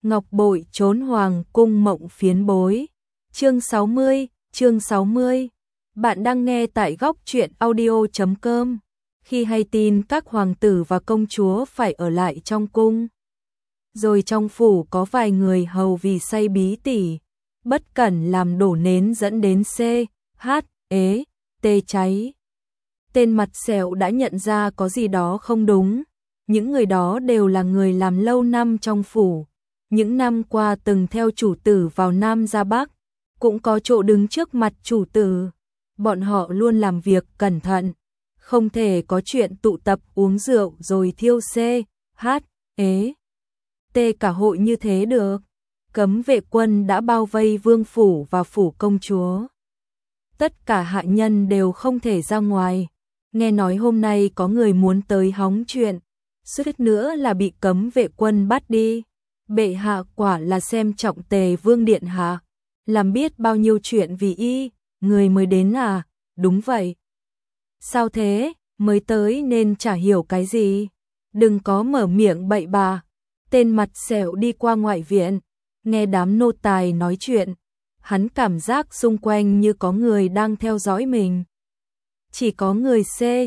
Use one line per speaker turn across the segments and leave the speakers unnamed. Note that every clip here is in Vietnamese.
Ngọc bội trốn hoàng cung mộng phiến bối. Chương 60. Bạn đang nghe tại góc truyện audio.com. Khi hay tin các hoàng tử và công chúa phải ở lại trong cung, rồi trong phủ có vài người hầu vì say bí tỉ, bất cẩn làm đổ nến dẫn đến tê cháy. Tên mặt sẹo đã nhận ra có gì đó không đúng. Những người đó đều là người làm lâu năm trong phủ, những năm qua từng theo chủ tử vào Nam ra Bắc, cũng có chỗ đứng trước mặt chủ tử. Bọn họ luôn làm việc cẩn thận, không thể có chuyện tụ tập uống rượu rồi thiêu cả hội như thế được. Cấm vệ quân đã bao vây vương phủ và phủ công chúa. Tất cả hạ nhân đều không thể ra ngoài. Nghe nói hôm nay có người muốn tới hóng chuyện, suýt nữa là bị cấm vệ quân bắt đi. Bệ hạ quả là xem trọng Tề Vương điện hạ, làm biết bao nhiêu chuyện vì y, người mới đến à? Đúng vậy. Sao thế, mới tới nên chả hiểu cái gì. Đừng có mở miệng bậy bạ. Tên mặt sẹo đi qua ngoại viện, nghe đám nô tài nói chuyện, hắn cảm giác xung quanh như có người đang theo dõi mình. Chỉ có người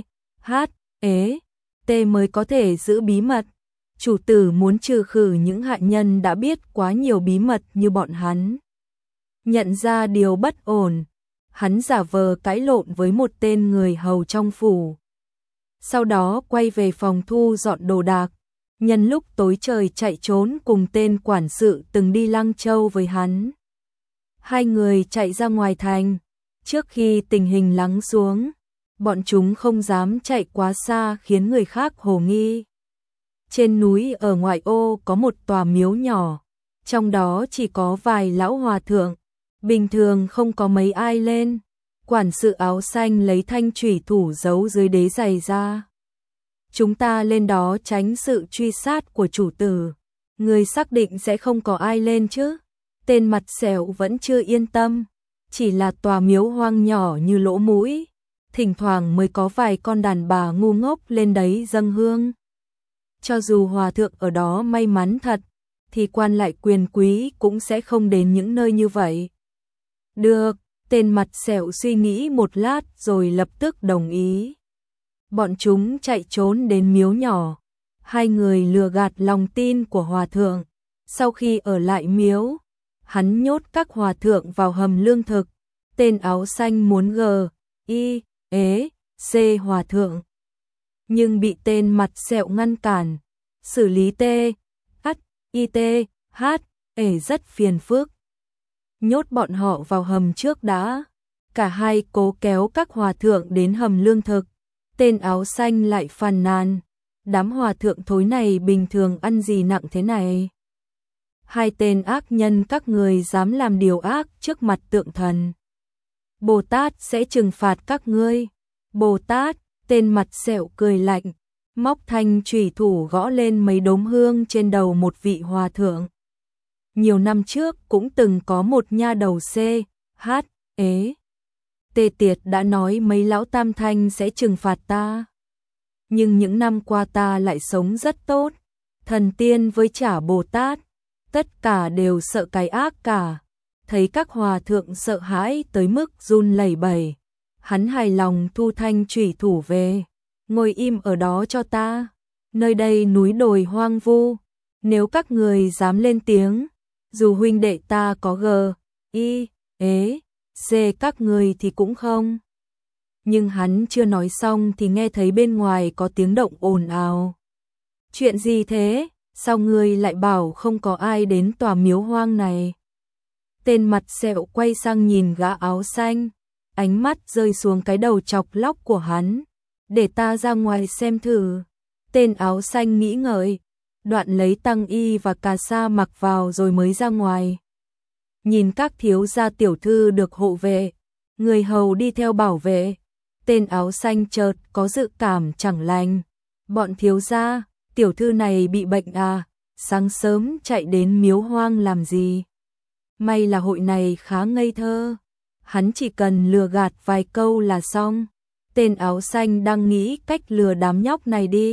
T mới có thể giữ bí mật. Chủ tử muốn trừ khử những hạ nhân đã biết quá nhiều bí mật như bọn hắn. Nhận ra điều bất ổn, hắn giả vờ cãi lộn với một tên người hầu trong phủ. Sau đó quay về phòng thu dọn đồ đạc, nhân lúc tối trời chạy trốn cùng tên quản sự từng đi Lăng Châu với hắn. Hai người chạy ra ngoài thành, trước khi tình hình lắng xuống, bọn chúng không dám chạy quá xa khiến người khác hồ nghi. Trên núi ở ngoại ô có một tòa miếu nhỏ, trong đó chỉ có vài lão hòa thượng, bình thường không có mấy ai lên. Quản sự áo xanh lấy thanh chủy thủ giấu dưới đế giày ra. Chúng ta lên đó tránh sự truy sát của chủ tử. Người xác định sẽ không có ai lên chứ? Tên mặt sẹo vẫn chưa yên tâm. Chỉ là tòa miếu hoang nhỏ như lỗ mũi, thỉnh thoảng mới có vài con đàn bà ngu ngốc lên đấy dâng hương. Cho dù hòa thượng ở đó may mắn thật, thì quan lại quyền quý cũng sẽ không đến những nơi như vậy. Được, tên mặt sẹo suy nghĩ một lát rồi lập tức đồng ý. Bọn chúng chạy trốn đến miếu nhỏ. Hai người lừa gạt lòng tin của hòa thượng. Sau khi ở lại miếu, hắn nhốt các hòa thượng vào hầm lương thực. Tên áo xanh muốn hòa thượng, nhưng bị tên mặt sẹo ngăn cản. Xử lý rất phiền phức. Nhốt bọn họ vào hầm trước đã. Cả hai cố kéo các hòa thượng đến hầm lương thực. Tên áo xanh lại phàn nàn, đám hòa thượng thối này bình thường ăn gì nặng thế này. Hai tên ác nhân các người dám làm điều ác trước mặt tượng thần, Bồ Tát sẽ trừng phạt các ngươi. Bồ Tát, tên mặt sẹo cười lạnh, móc thanh chủy thủ gõ lên mấy đốm hương trên đầu một vị hòa thượng. Nhiều năm trước cũng từng có một nha đầu Tê Tiệt đã nói mấy lão tam thanh sẽ trừng phạt ta. Nhưng những năm qua ta lại sống rất tốt. Thần tiên với chả Bồ Tát, tất cả đều sợ cái ác cả. Thấy các hòa thượng sợ hãi tới mức run lẩy bẩy, hắn hài lòng thu thanh chủy thủ về. Ngồi im ở đó cho ta. Nơi đây núi đồi hoang vu, nếu các người dám lên tiếng, dù huynh đệ ta có các người thì cũng không. Nhưng hắn chưa nói xong thì nghe thấy bên ngoài có tiếng động ồn ào. Chuyện gì thế? Sao ngươi lại bảo không có ai đến tòa miếu hoang này? Tên mặt sẹo quay sang nhìn gã áo xanh, ánh mắt rơi xuống cái đầu chọc lóc của hắn. Để ta ra ngoài xem thử. Tên áo xanh nghĩ ngợi, đoạn lấy tăng y và cà sa mặc vào rồi mới ra ngoài. Nhìn các thiếu gia tiểu thư được hộ vệ, người hầu đi theo bảo vệ, tên áo xanh chợt có dự cảm chẳng lành. Bọn thiếu gia, tiểu thư này bị bệnh à? Sáng sớm chạy đến miếu hoang làm gì? May là hội này khá ngây thơ, hắn chỉ cần lừa gạt vài câu là xong. Tên áo xanh đang nghĩ cách lừa đám nhóc này đi.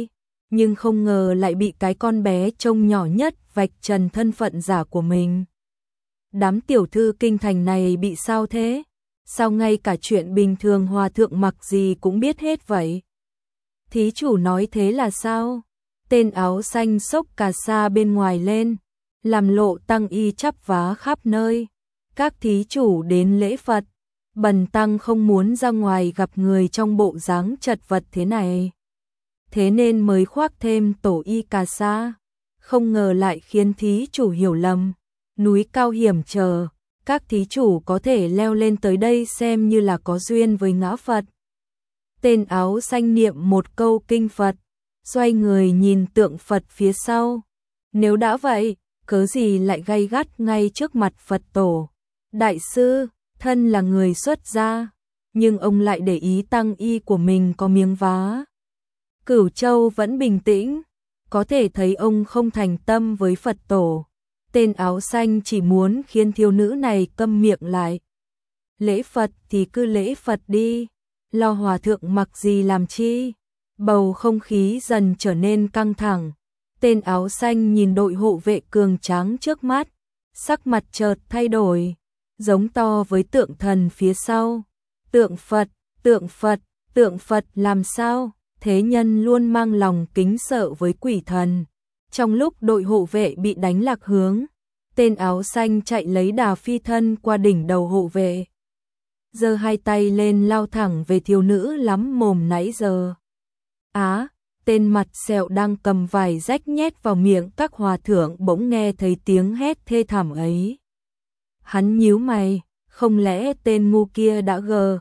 nhưng không ngờ lại bị cái con bé trông nhỏ nhất vạch trần thân phận giả của mình. Đám tiểu thư kinh thành này bị sao thế? Sao ngay cả chuyện bình thường hòa thượng mặc gì cũng biết hết vậy? Thí chủ nói thế là sao? Tên áo xanh xốc cà sa bên ngoài lên, làm lộ tăng y chắp vá khắp nơi. Các thí chủ đến lễ Phật, bần tăng không muốn ra ngoài gặp người trong bộ dáng chật vật thế này. Thế nên mới khoác thêm tổ y cà sa, không ngờ lại khiến thí chủ hiểu lầm. Núi cao hiểm trở, các thí chủ có thể leo lên tới đây xem như là có duyên với ngã Phật. Tên áo xanh niệm một câu kinh Phật, xoay người nhìn tượng Phật phía sau. Nếu đã vậy, cớ gì lại gay gắt ngay trước mặt Phật tổ? Đại sư, thân là người xuất gia, nhưng ông lại để ý tăng y của mình có miếng vá. Cửu Châu vẫn bình tĩnh, có thể thấy ông không thành tâm với Phật tổ. Tên áo xanh chỉ muốn khiến thiếu nữ này câm miệng lại. Lễ Phật thì cứ lễ Phật đi, lo hòa thượng mặc gì làm chi. Bầu không khí dần trở nên căng thẳng. Tên áo xanh nhìn đội hộ vệ cường tráng trước mắt, sắc mặt chợt thay đổi, giống to với tượng thần phía sau. Tượng Phật, tượng Phật, tượng Phật làm sao? Thế nhân luôn mang lòng kính sợ với quỷ thần. Trong lúc đội hộ vệ bị đánh lạc hướng, tên áo xanh chạy lấy đà phi thân qua đỉnh đầu hộ vệ, giơ hai tay lên lao thẳng về thiếu nữ lắm mồm nãy giờ. Tên mặt sẹo đang cầm vải rách nhét vào miệng các hòa thượng bỗng nghe thấy tiếng hét thê thảm ấy. Hắn nhíu mày, không lẽ tên ngu kia đã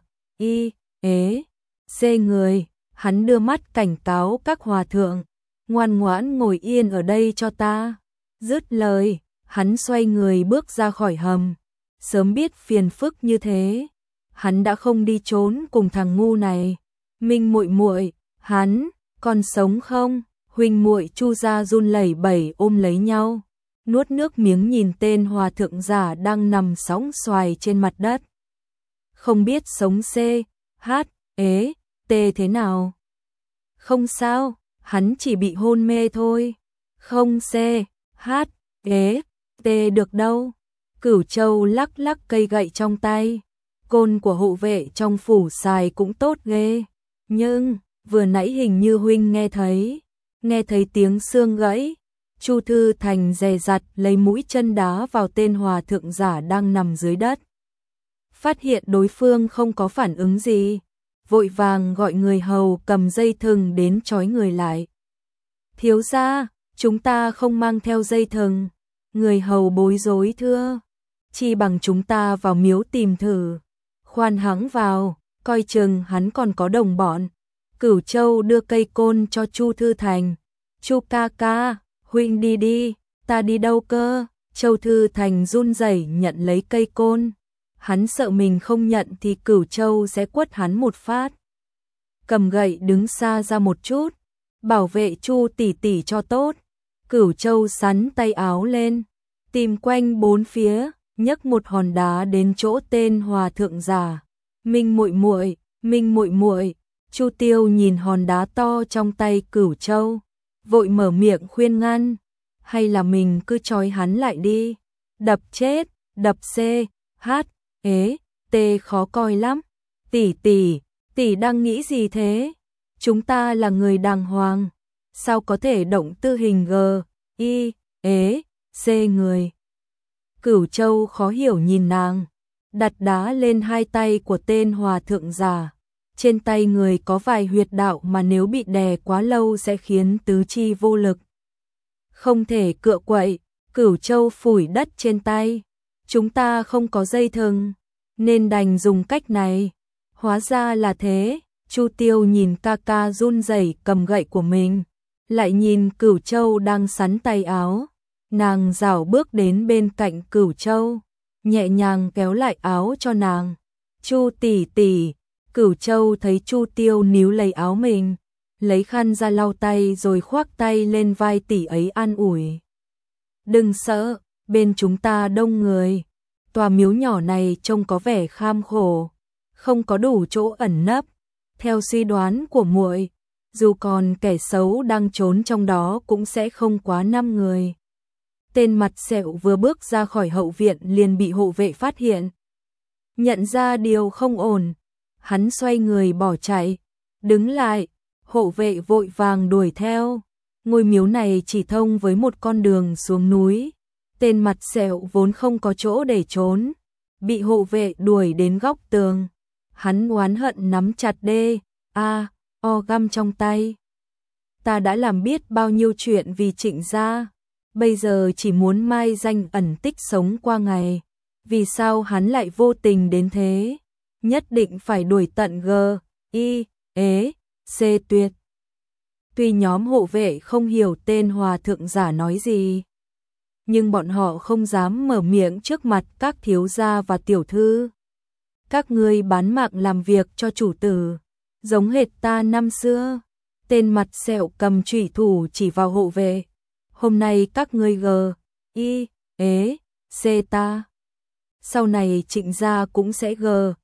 xê người. Hắn đưa mắt cảnh cáo các hòa thượng, ngoan ngoãn ngồi yên ở đây cho ta. Dứt lời, hắn xoay người bước ra khỏi hầm. Sớm biết phiền phức như thế, hắn đã không đi trốn cùng thằng ngu này. Minh muội muội, hắn còn sống không? Huynh muội Chu gia run lẩy bẩy ôm lấy nhau, nuốt nước miếng nhìn tên hòa thượng giả đang nằm sóng xoài trên mặt đất. Không biết sống thế nào? Không sao, hắn chỉ bị hôn mê thôi. Không được đâu. Cửu Châu lắc lắc cây gậy trong tay. Côn của hộ vệ trong phủ xài cũng tốt ghê. Nhưng, vừa nãy hình như huynh nghe thấy tiếng xương gãy. Chu Thư Thành dè dặt lấy mũi chân đá vào tên hòa thượng giả đang nằm dưới đất. Phát hiện đối phương không có phản ứng gì, vội vàng gọi người hầu cầm dây thừng đến trói người lại. Thiếu gia, chúng ta không mang theo dây thừng. Người hầu bối rối thưa, chi bằng chúng ta vào miếu tìm thử. Khoan hãng vào, coi chừng hắn còn có đồng bọn. Cửu Châu đưa cây côn cho Chu Thư Thành. Chu ca ca, huynh đi, ta đi đâu cơ? Châu Thư Thành run rẩy nhận lấy cây côn. Hắn sợ mình không nhận thì Cửu Châu sẽ quất hắn một phát. Cầm gậy đứng xa ra một chút, bảo vệ Chu tỷ tỷ cho tốt. Cửu Châu sắn tay áo lên, tìm quanh bốn phía, nhấc một hòn đá đến chỗ tên hòa thượng giả. Minh muội muội. Chu Tiêu nhìn hòn đá to trong tay Cửu Châu, vội mở miệng khuyên ngăn, hay là mình cứ trói hắn lại đi, đập khó coi lắm. Tỷ đang nghĩ gì thế? Chúng ta là người đàng hoàng, sao có thể động tư hình người? Cửu Châu khó hiểu nhìn nàng, đặt đá lên hai tay của tên hòa thượng giả. Trên tay người có vài huyệt đạo mà nếu bị đè quá lâu sẽ khiến tứ chi vô lực, không thể cựa quậy. Cửu Châu phủi đất trên tay. Chúng ta không có dây thừng, nên đành dùng cách này. Hóa ra là thế. Chu Tiêu nhìn ca ca run rẩy cầm gậy của mình, lại nhìn Cửu Châu đang sắn tay áo. Nàng rảo bước đến bên cạnh Cửu Châu, nhẹ nhàng kéo lại áo cho nàng. Chu tỷ tỷ. Cửu Châu thấy Chu Tiêu níu lấy áo mình, lấy khăn ra lau tay rồi khoác tay lên vai tỷ ấy an ủi. Đừng sợ, bên chúng ta đông người. Tòa miếu nhỏ này trông có vẻ kham khổ, không có đủ chỗ ẩn nấp. Theo suy đoán của muội, dù còn kẻ xấu đang trốn trong đó cũng sẽ không quá 5 người. Tên mặt sẹo vừa bước ra khỏi hậu viện liền bị hộ vệ phát hiện. Nhận ra điều không ổn, hắn xoay người bỏ chạy, đứng lại, hộ vệ vội vàng đuổi theo. Ngôi miếu này chỉ thông với một con đường xuống núi. Tên mặt sẹo vốn không có chỗ để trốn, bị hộ vệ đuổi đến góc tường. Hắn oán hận nắm chặt găm trong tay. Ta đã làm biết bao nhiêu chuyện vì Trịnh gia, bây giờ chỉ muốn mai danh ẩn tích sống qua ngày. Vì sao hắn lại vô tình đến thế? Nhất định phải đuổi tận tuyệt. Tuy nhóm hộ vệ không hiểu tên hòa thượng giả nói gì, nhưng bọn họ không dám mở miệng trước mặt các thiếu gia và tiểu thư. Các ngươi bán mạng làm việc cho chủ tử, giống hệt ta năm xưa. Tên mặt sẹo cầm chủy thủ chỉ vào hộ vệ. Hôm nay các ngươi ta. Sau này Trịnh gia cũng sẽ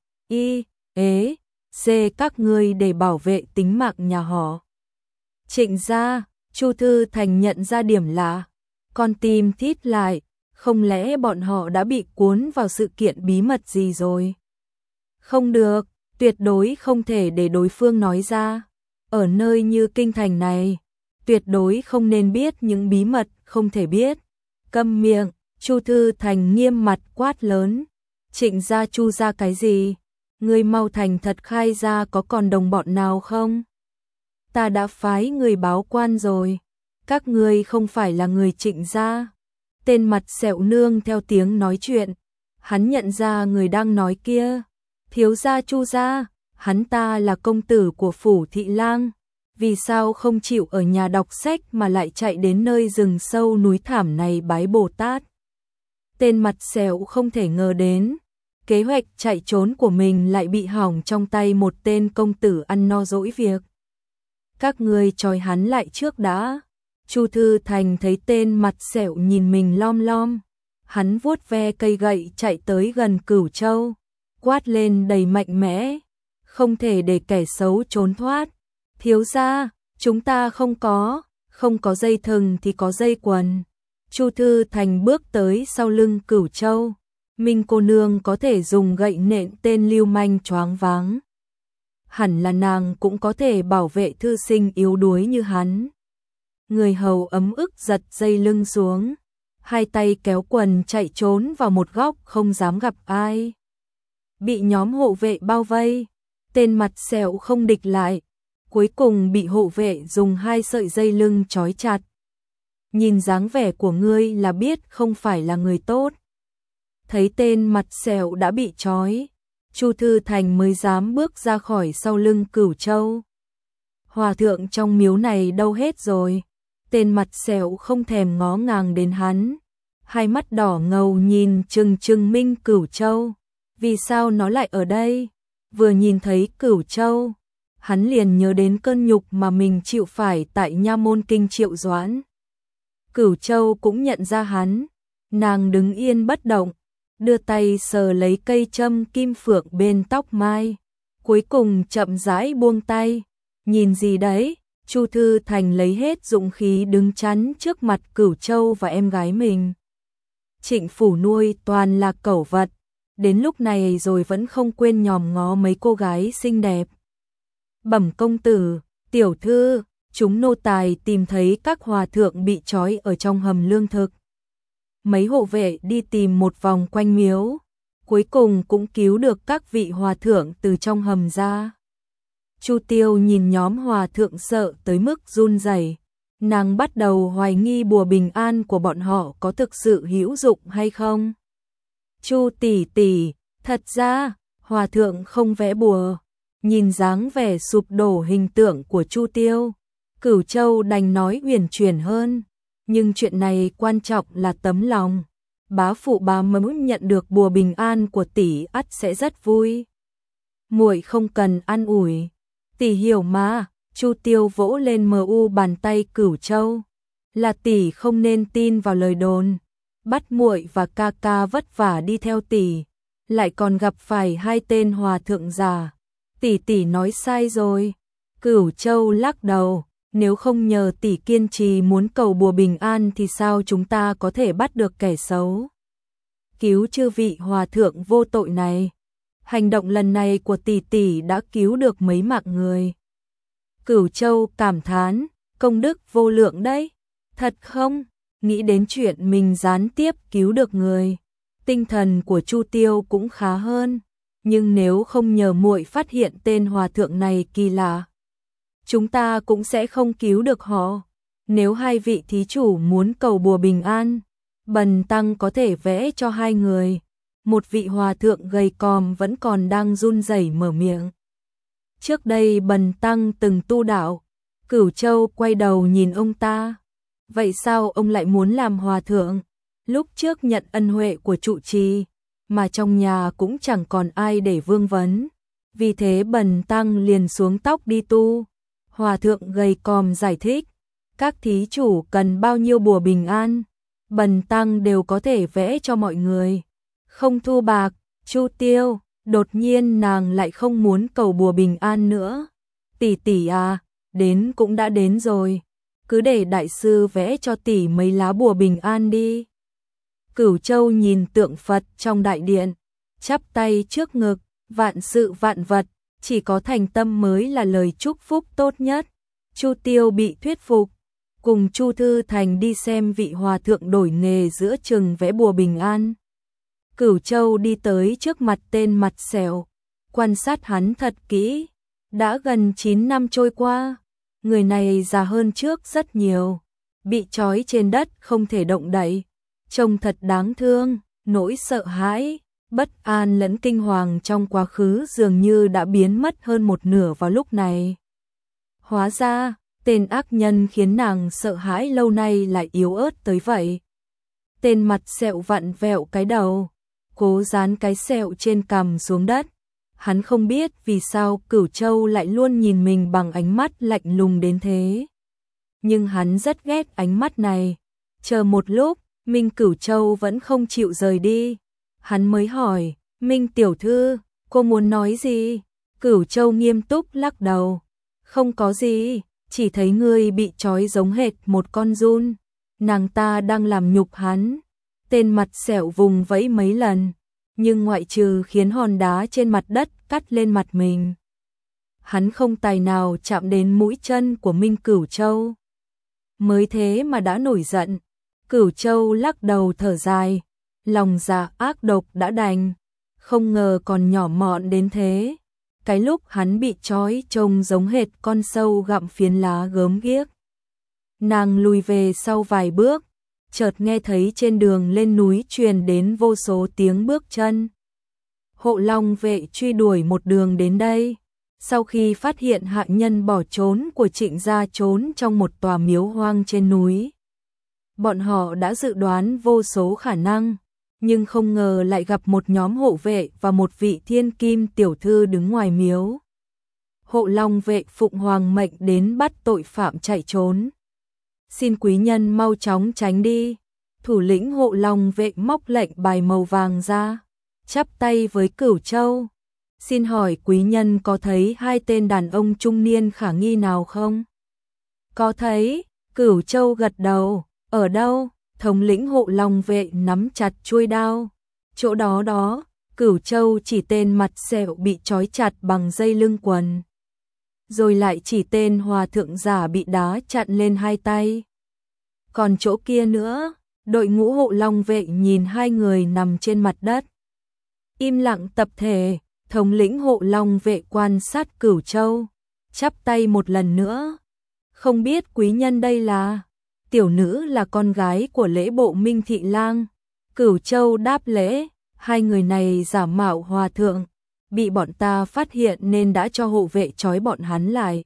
các ngươi để bảo vệ tính mạng nhà họ. Trịnh gia, Chu Thư Thành nhận ra điểm lạ, con tim thít lại, không lẽ bọn họ đã bị cuốn vào sự kiện bí mật gì rồi? Không được, tuyệt đối không thể để đối phương nói ra. Ở nơi như kinh thành này, tuyệt đối không nên biết những bí mật không thể biết. Câm miệng, Chu Thư Thành nghiêm mặt quát lớn. Trịnh gia Chu gia cái gì? Ngươi mau thành thật khai ra có còn đồng bọn nào không? Ta đã phái người báo quan rồi. Các ngươi không phải là người Trịnh gia. Tên mặt sẹo nương theo tiếng nói chuyện. Hắn nhận ra người đang nói kia. Thiếu gia Chu gia, hắn ta là công tử của phủ thị lang. Vì sao không chịu ở nhà đọc sách mà lại chạy đến nơi rừng sâu núi thảm này bái Bồ Tát? Tên mặt sẹo không thể ngờ đến, kế hoạch chạy trốn của mình lại bị hỏng trong tay một tên công tử ăn no dỗi việc. Các ngươi trói hắn lại trước đã. Chu Thư Thành thấy tên mặt sẹo nhìn mình lom lom. Hắn vuốt ve cây gậy chạy tới gần Cửu Châu, quát lên đầy mạnh mẽ. Không thể để kẻ xấu trốn thoát. Thiếu gia, chúng ta không có dây thừng thì có dây quần. Chu Thư Thành bước tới sau lưng Cửu Châu. Minh cô nương có thể dùng gậy nện tên lưu manh choáng váng. Hẳn là nàng cũng có thể bảo vệ thư sinh yếu đuối như hắn. Người hầu ấm ức giật dây lưng xuống, hai tay kéo quần chạy trốn vào một góc không dám gặp ai. Bị nhóm hộ vệ bao vây, tên mặt sẹo không địch lại, cuối cùng bị hộ vệ dùng 2 sợi dây lưng trói chặt. Nhìn dáng vẻ của ngươi là biết không phải là người tốt. Thấy tên mặt sẹo đã bị trói, Chu Thư Thành mới dám bước ra khỏi sau lưng Cửu Châu. Hòa thượng trong miếu này đâu hết rồi? Tên mặt sẹo không thèm ngó ngàng đến hắn, hai mắt đỏ ngầu nhìn chừng Minh Cửu Châu. Vì sao nó lại ở đây? Vừa nhìn thấy Cửu Châu, hắn liền nhớ đến cơn nhục mà mình chịu phải tại Nha Môn Kinh Triệu Doãn. Cửu Châu cũng nhận ra hắn, nàng đứng yên bất động, đưa tay sờ lấy cây châm kim phượng bên tóc mai, cuối cùng chậm rãi buông tay. Nhìn gì đấy? Chu Thư Thành lấy hết dũng khí đứng chắn trước mặt Cửu Châu và em gái mình. Trịnh phủ nuôi toàn là cẩu vật, đến lúc này rồi vẫn không quên nhòm ngó mấy cô gái xinh đẹp. Bẩm công tử, tiểu thư, chúng nô tài tìm thấy các hòa thượng bị trói ở trong hầm lương thực. Mấy hộ vệ đi tìm một vòng quanh miếu, cuối cùng cũng cứu được các vị hòa thượng từ trong hầm ra. Chu Tiêu nhìn nhóm hòa thượng sợ tới mức run rẩy, nàng bắt đầu hoài nghi bùa bình an của bọn họ có thực sự hữu dụng hay không. Chu tỷ tỷ, thật ra hòa thượng không vẽ bùa. Nhìn dáng vẻ sụp đổ hình tượng của Chu Tiêu, Cửu Châu đành nói uyển chuyển hơn, nhưng chuyện này quan trọng là tấm lòng. Bá phụ bá mẫu nhận được bùa bình an của tỷ ắt sẽ rất vui. Muội không cần an ủi, tỷ hiểu mà. Chu Tiêu vỗ lên bàn tay Cửu Châu. Là tỷ không nên tin vào lời đồn, bắt muội và ca ca vất vả đi theo tỷ, lại còn gặp phải 2 tên hòa thượng giả. Tỷ tỷ nói sai rồi. Cửu Châu lắc đầu, nếu không nhờ tỷ kiên trì muốn cầu bùa bình an thì sao chúng ta có thể bắt được kẻ xấu? Cứu chư vị hòa thượng vô tội này. Hành động lần này của tỷ tỷ đã cứu được mấy mạng người. Cửu Châu cảm thán, công đức vô lượng đấy. Thật không? Nghĩ đến chuyện mình gián tiếp cứu được người, tinh thần của Chu Tiêu cũng khá hơn. Nhưng nếu không nhờ muội phát hiện tên hòa thượng này kỳ lạ, chúng ta cũng sẽ không cứu được họ. Nếu hai vị thí chủ muốn cầu bùa bình an, bần tăng có thể vẽ cho hai người. Một vị hòa thượng gầy còm vẫn còn đang run rẩy mở miệng. Trước đây bần tăng từng tu đạo. Cửu Châu quay đầu nhìn ông ta. Vậy sao ông lại muốn làm hòa thượng? Lúc trước nhận ân huệ của trụ trì, mà trong nhà cũng chẳng còn ai để vương vấn. Vì thế bần tăng liền xuống tóc đi tu. Hòa thượng gầy còm giải thích, các thí chủ cần bao nhiêu bùa bình an, bần tăng đều có thể vẽ cho mọi người. Không thu bạc. Chu Tiêu, đột nhiên nàng lại không muốn cầu bùa bình an nữa. Tỷ tỷ à, đến cũng đã đến rồi, cứ để đại sư vẽ cho tỷ mấy lá bùa bình an đi. Cửu Châu nhìn tượng Phật trong đại điện, chắp tay trước ngực, vạn sự vạn vật, chỉ có thành tâm mới là lời chúc phúc tốt nhất. Chu Tiêu bị thuyết phục, cùng Chu Thư Thành đi xem vị hòa thượng đổi nghề giữa chừng vẽ bùa bình an. Cửu Châu đi tới trước mặt tên mặt sẹo, quan sát hắn thật kỹ. Đã gần 9 năm trôi qua, người này già hơn trước rất nhiều, bị trói trên đất không thể động đậy, trông thật đáng thương. Nỗi sợ hãi, bất an lẫn kinh hoàng trong quá khứ dường như đã biến mất hơn một nửa vào lúc này. Hóa ra, tên ác nhân khiến nàng sợ hãi lâu nay lại yếu ớt tới vậy. Tên mặt sẹo vặn vẹo cái đầu, cố dán cái sẹo trên cằm xuống đất. Hắn không biết vì sao Cửu Châu lại luôn nhìn mình bằng ánh mắt lạnh lùng đến thế. Nhưng hắn rất ghét ánh mắt này. Chờ một lúc, Minh Cửu Châu vẫn không chịu rời đi. Hắn mới hỏi, Minh tiểu thư, cô muốn nói gì? Cửu Châu nghiêm túc lắc đầu. Không có gì, chỉ thấy ngươi bị trói giống hệt một con giun. Nàng ta đang làm nhục hắn. Tên mặt sẹo vùng vẫy mấy lần, nhưng ngoại trừ khiến hòn đá trên mặt đất cắt lên mặt mình, hắn không tài nào chạm đến mũi chân của Minh Cửu Châu. Mới thế mà đã nổi giận. Cửu Châu lắc đầu thở dài, lòng dạ ác độc đã đành, không ngờ còn nhỏ mọn đến thế. Cái lúc hắn bị trói trông giống hệt con sâu gặm phiến lá gớm ghiếc. Nàng lùi về sau vài bước, chợt nghe thấy trên đường lên núi truyền đến vô số tiếng bước chân. Hộ Long vệ truy đuổi một đường đến đây. Sau khi phát hiện hạ nhân bỏ trốn của Trịnh gia trốn trong một tòa miếu hoang trên núi, bọn họ đã dự đoán vô số khả năng, nhưng không ngờ lại gặp một nhóm hộ vệ và một vị thiên kim tiểu thư đứng ngoài miếu. Hộ Long vệ phụng hoàng mệnh đến bắt tội phạm chạy trốn. Xin quý nhân mau chóng tránh đi. Thủ lĩnh Hộ Long vệ móc lệnh bài màu vàng ra, chắp tay với Cửu Châu. Xin hỏi quý nhân có thấy hai tên đàn ông trung niên khả nghi nào không? Có thấy. Cửu Châu gật đầu. Ở đâu? Thống lĩnh Hộ Long vệ nắm chặt chuôi đao. Chỗ đó đó. Cửu Châu chỉ tên mặt sẹo bị trói chặt bằng dây lưng quần, rồi lại chỉ tên hòa thượng giả bị đá chặn lên hai tay. Còn chỗ kia nữa. Đội ngũ Hộ Long vệ nhìn hai người nằm trên mặt đất, im lặng tập thể. Thống lĩnh Hộ Long vệ quan sát Cửu Châu, chắp tay một lần nữa. Không biết quý nhân đây là? Tiểu nữ là con gái của lễ bộ Minh Thị Lang. Cửu Châu đáp lễ. Hai người này giả mạo hòa thượng, bị bọn ta phát hiện nên đã cho hộ vệ trói bọn hắn lại.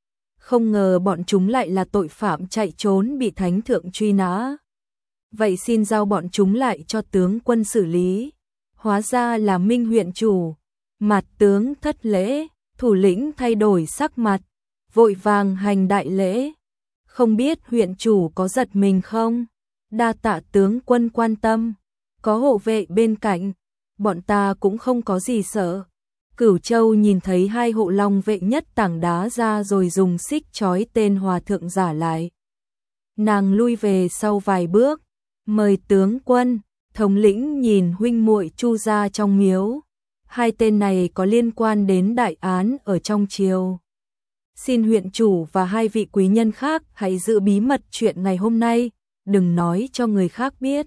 Không ngờ bọn chúng lại là tội phạm chạy trốn bị thánh thượng truy nã. Vậy xin giao bọn chúng lại cho tướng quân xử lý. Hóa ra là Minh huyện chủ. Mặt tướng thất lễ. Thủ lĩnh thay đổi sắc mặt, vội vàng hành đại lễ. Không biết huyện chủ có giật mình không? Đa tạ tướng quân quan tâm. Có hộ vệ bên cạnh, bọn ta cũng không có gì sợ. Cửu Châu nhìn thấy hai hộ long vệ nhất tảng đá ra rồi dùng xích trói tên hòa thượng giả lại. Nàng lui về sau vài bước, mời tướng quân, thống lĩnh nhìn huynh muội Chu gia trong miếu. Hai tên này có liên quan đến đại án ở trong triều. Xin huyện chủ và hai vị quý nhân khác hãy giữ bí mật chuyện ngày hôm nay, đừng nói cho người khác biết.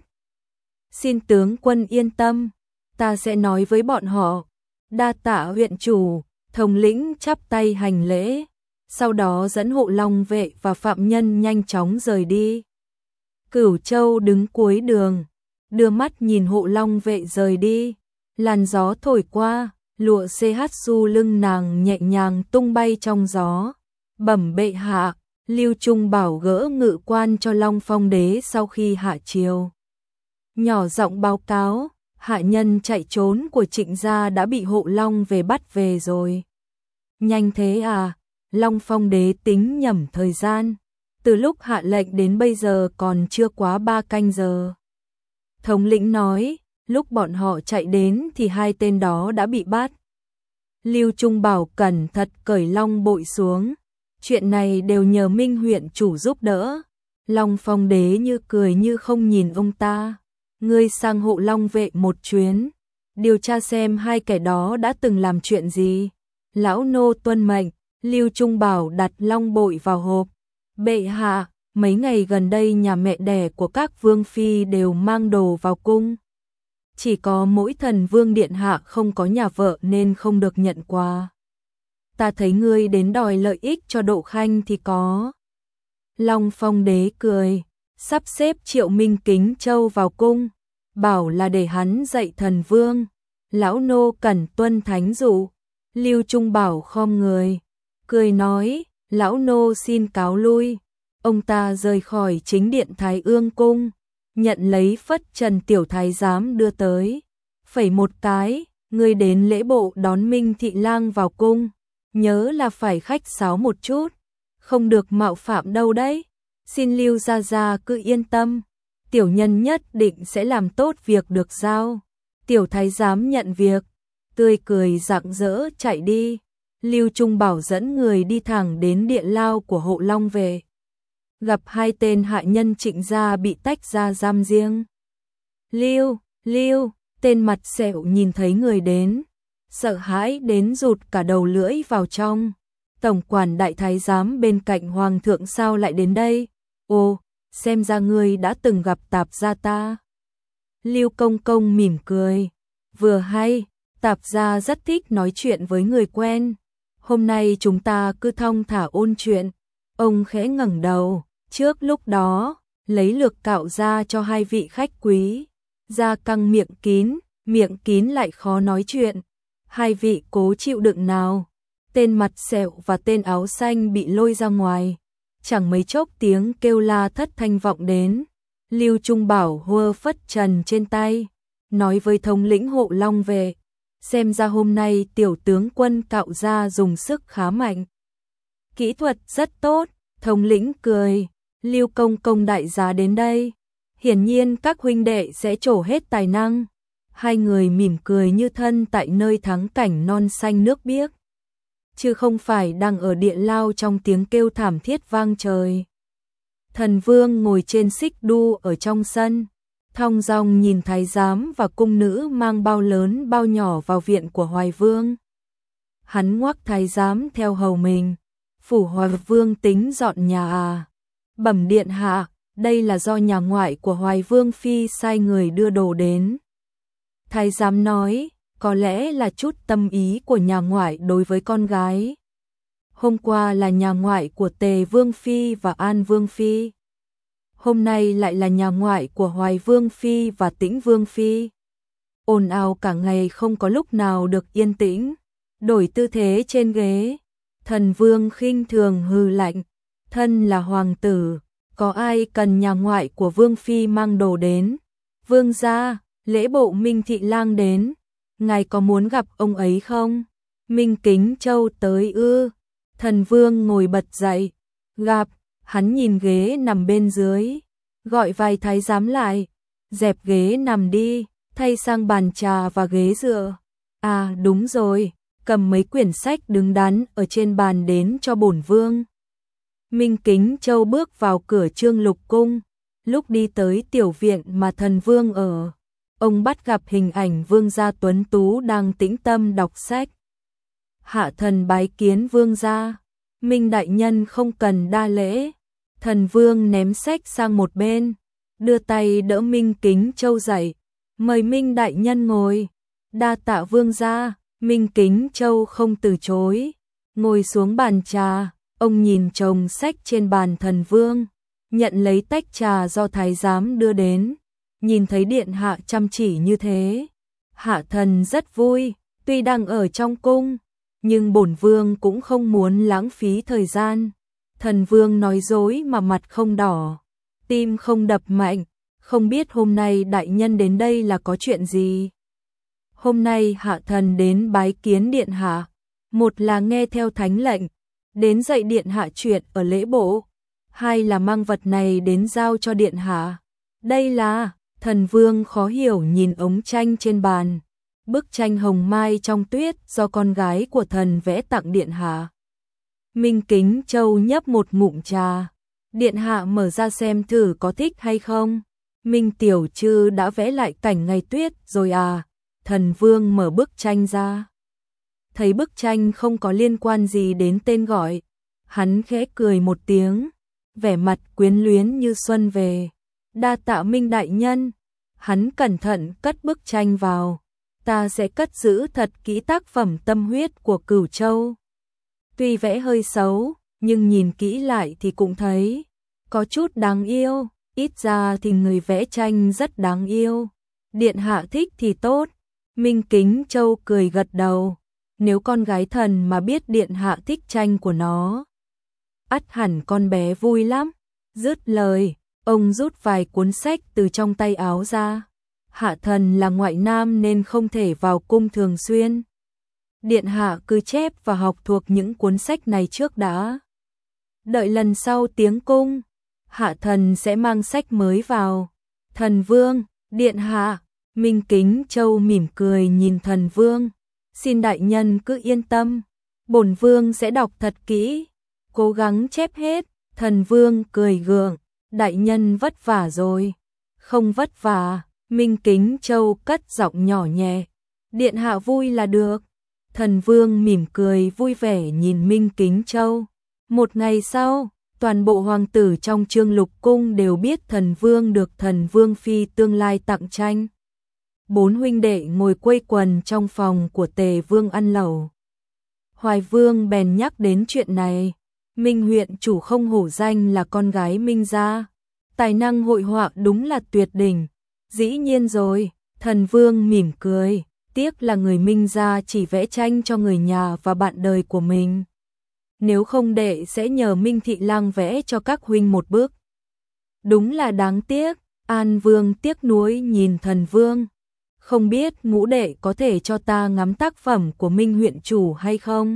Xin tướng quân yên tâm, ta sẽ nói với bọn họ. Đa tạ huyện chủ, thống lĩnh chắp tay hành lễ, sau đó dẫn hộ long vệ và phạm nhân nhanh chóng rời đi. Cửu Châu đứng cuối đường, đưa mắt nhìn hộ long vệ rời đi, làn gió thổi qua, lụa CH su lưng nàng nhẹ nhàng tung bay trong gió. Bẩm bệ hạ, Lưu Trung Bảo gỡ ngự quan cho Long Phong đế sau khi hạ triều. Nhỏ giọng báo cáo, hạ nhân chạy trốn của Trịnh gia đã bị hộ long về bắt về rồi. Nhanh thế à? Long Phong đế tính nhẩm thời gian, từ lúc hạ lệnh đến bây giờ còn chưa quá 3 canh giờ. Thống lĩnh nói, lúc bọn họ chạy đến thì hai tên đó đã bị bắt. Lưu Trung Bảo cẩn thận cởi long bội xuống, chuyện này đều nhờ Minh huyện chủ giúp đỡ. Long Phong đế như cười như không nhìn ông ta. Ngươi sang hộ long vệ một chuyến, điều tra xem hai kẻ đó đã từng làm chuyện gì. Lão nô tuân mệnh. Lưu Trung Bảo đặt long bội vào hộp. Bệ hạ, mấy ngày gần đây nhà mẹ đẻ của các vương phi đều mang đồ vào cung. Chỉ có mỗi thần vương điện hạ không có nhà vợ nên không được nhận quà. Ta thấy ngươi đến đòi lợi ích cho Độ Khanh thì có. Long Phong đế cười, sắp xếp Triệu Minh Kính Châu vào cung, bảo là để hắn dạy thần vương. Lão nô cần tuân thánh dụ. Lưu Trung Bảo khom người, cười nói, lão nô xin cáo lui. Ông ta rời khỏi chính điện Thái Ương cung, nhận lấy phất trần tiểu thái giám đưa tới. Phẩy một cái, ngươi đến lễ bộ đón Minh thị lang vào cung, nhớ là phải khách sáo một chút, không được mạo phạm đâu đấy. Xin Lưu gia gia cứ yên tâm, tiểu nhân nhất định sẽ làm tốt việc được giao. Tiểu thái giám nhận việc, tươi cười rạng rỡ chạy đi. Lưu Trung Bảo dẫn người đi thẳng đến địa lao của hộ long vệ. Gặp hai tên hạ nhân Trịnh gia bị tách ra giam riêng. Lưu, tên mặt sẹo nhìn thấy người đến, sợ hãi đến rụt cả đầu lưỡi vào trong. Tổng quản đại thái giám bên cạnh hoàng thượng sao lại đến đây? Ồ, xem ra ngươi đã từng gặp tạp gia ta. Lưu công công mỉm cười, vừa hay, tạp gia rất thích nói chuyện với người quen. Hôm nay chúng ta cứ thong thả ôn chuyện. Ông khẽ ngẩng đầu, trước lúc đó, lấy lược cạo ra cho hai vị khách quý. Da căng miệng kín lại khó nói chuyện. Hai vị cố chịu đựng nào. Tên mặt sẹo và tên áo xanh bị lôi ra ngoài. Chẳng mấy chốc tiếng kêu la thất thanh vọng đến. Lưu Trung Bảo hua phất trần trên tay, nói với thống lĩnh hộ long vệ. Xem ra hôm nay tiểu tướng quân cạo ra dùng sức khá mạnh. Kỹ thuật rất tốt, thống lĩnh cười. Lưu công công đại giá đến đây, hiển nhiên các huynh đệ sẽ trổ hết tài năng. Hai người mỉm cười như thân tại nơi thắng cảnh non xanh nước biếc, chứ không phải đang ở địa lao trong tiếng kêu thảm thiết vang trời. Thần vương ngồi trên xích đu ở trong sân, thong dong nhìn thái giám và cung nữ mang bao lớn bao nhỏ vào viện của Hoài Vương. Hắn ngoắc thái giám theo hầu mình. Phủ Hoài Vương tính dọn nhà à? Bẩm điện hạ, đây là do nhà ngoại của Hoài Vương phi sai người đưa đồ đến. Thái giám nói, có lẽ là chút tâm ý của nhà ngoại đối với con gái. Hôm qua là nhà ngoại của Tề Vương phi và An Vương phi. Hôm nay lại là nhà ngoại của Hoài Vương phi và Tĩnh Vương phi. Ồn ào cả ngày không có lúc nào được yên tĩnh. Đổi tư thế trên ghế, thần vương khinh thường hừ lạnh, thân là hoàng tử, có ai cần nhà ngoại của vương phi mang đồ đến? Vương gia, lễ bộ Minh thị lang đến, ngài có muốn gặp ông ấy không? Minh Kính Châu tới ư? Thần vương ngồi bật dậy, gặp. Hắn nhìn ghế nằm bên dưới, gọi vài thái giám lại, dẹp ghế nằm đi, thay sang bàn trà và ghế dựa. À đúng rồi, cầm mấy quyển sách đứng đắn ở trên bàn đến cho bổn vương. Minh Kính Châu bước vào cửa Trương Lục cung, lúc đi tới tiểu viện mà thần vương ở, ông bắt gặp hình ảnh vương gia tuấn tú đang tĩnh tâm đọc sách. Hạ thần bái kiến vương gia. Minh đại nhân không cần đa lễ. Thần vương ném sách sang một bên, đưa tay đỡ Minh Kính Châu dậy, mời Minh đại nhân ngồi. Đa tạ vương gia. Minh Kính Châu không từ chối, ngồi xuống bàn trà. Ông nhìn chồng sách trên bàn thần vương, nhận lấy tách trà do thái giám đưa đến, nhìn thấy điện hạ chăm chỉ như thế, hạ thần rất vui. Tuy đang ở trong cung, nhưng bổn vương cũng không muốn lãng phí thời gian. Thần vương nói dối mà mặt không đỏ, tim không đập mạnh, không biết hôm nay đại nhân đến đây là có chuyện gì. Hôm nay hạ thần đến bái kiến điện hạ, một là nghe theo thánh lệnh, đến dạy điện hạ chuyện ở lễ bộ, hai là mang vật này đến giao cho điện hạ. Đây là, thần vương khó hiểu nhìn ống tranh trên bàn, bức tranh hồng mai trong tuyết do con gái của thần vẽ tặng điện hạ. Minh Kính Châu nhấp một ngụm trà, điện hạ mở ra xem thử có thích hay không. Minh tiểu trư đã vẽ lại cảnh ngày tuyết rồi à? Thần vương mở bức tranh ra, thấy bức tranh không có liên quan gì đến tên gọi, hắn khẽ cười một tiếng, vẻ mặt quyến luyến như xuân về. Đa tạ Minh đại nhân. Hắn cẩn thận cất bức tranh vào, ta sẽ cất giữ thật kỹ tác phẩm tâm huyết của Cửu Châu. Tuy vẽ hơi xấu, nhưng nhìn kỹ lại thì cũng thấy có chút đáng yêu, ít ra thì người vẽ tranh rất đáng yêu. Điện hạ thích thì tốt. Minh Kính Châu cười gật đầu, nếu con gái thần mà biết điện hạ thích tranh của nó, ắt hẳn con bé vui lắm. Dứt lời, ông rút vài cuốn sách từ trong tay áo ra. Hạ thần là ngoại nam nên không thể vào cung thường xuyên. Điện hạ cứ chép và học thuộc những cuốn sách này trước đã. Đợi lần sau tiến cung, hạ thần sẽ mang sách mới vào. Thần vương, điện hạ. Minh Kính Châu mỉm cười nhìn thần vương. Xin đại nhân cứ yên tâm, bổn vương sẽ đọc thật kỹ, cố gắng chép hết. Thần vương cười gượng, đại nhân vất vả rồi. Không vất vả. Minh Kính Châu cất giọng nhỏ nhẹ, điện hạ vui là được. Thần vương mỉm cười vui vẻ nhìn Minh Kính Châu. Một ngày sau, toàn bộ hoàng tử trong Trương Lục cung đều biết thần vương được thần vương phi tương lai tặng tranh. Bốn huynh đệ ngồi quây quần trong phòng của Tề vương ăn lẩu. Hoài vương bèn nhắc đến chuyện này. Minh huyện chủ không hổ danh là con gái Minh gia, tài năng hội họa đúng là tuyệt đỉnh. Dĩ nhiên rồi, thần vương mỉm cười, tiếc là người Minh gia chỉ vẽ tranh cho người nhà và bạn đời của mình. Nếu không đệ sẽ nhờ Minh thị lang vẽ cho các huynh một bức. Đúng là đáng tiếc. An vương tiếc nuối nhìn thần vương. Không biết ngũ đệ có thể cho ta ngắm tác phẩm của Minh huyện chủ hay không?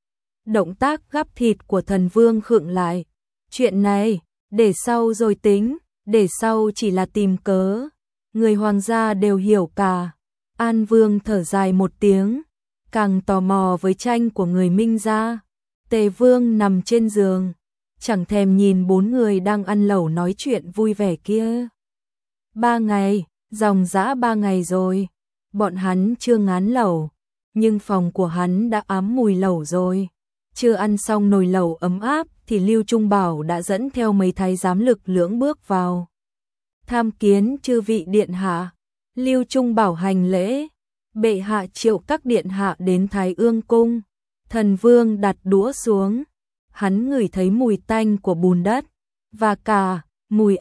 Động tác gắp thịt của thần vương khựng lại. Chuyện này, để sau rồi tính, để sau chỉ là tìm cớ. Người hoàng gia đều hiểu cả. An vương thở dài một tiếng, càng tò mò với tranh của người Minh gia. Tề vương nằm trên giường, chẳng thèm nhìn bốn người đang ăn lẩu nói chuyện vui vẻ kia. 3 ngày, dòng dã 3 ngày rồi, bọn hắn chưa ngán lẩu, nhưng phòng của hắn đã ám mùi lẩu rồi. Chưa ăn xong nồi lẩu ấm áp thì Lưu Trung Bảo đã dẫn theo mấy thái giám lực lưỡng bước vào. Tham kiến chư vị điện hạ. Lưu Trung Bảo hành lễ. Bệ hạ triệu các điện hạ đến Thái Ương cung. Thần vương đặt đũa xuống, hắn ngửi thấy mùi tanh của bùn đất và cả mùi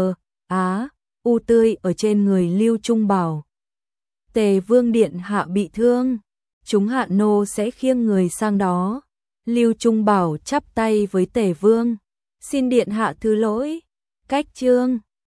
u tươi ở trên người Lưu Trung Bảo. Tề vương điện hạ bị thương, chúng hạ nô sẽ khiêng người sang đó. Lưu Trung Bảo chắp tay với Tề vương, xin điện hạ thứ lỗi. Cách chương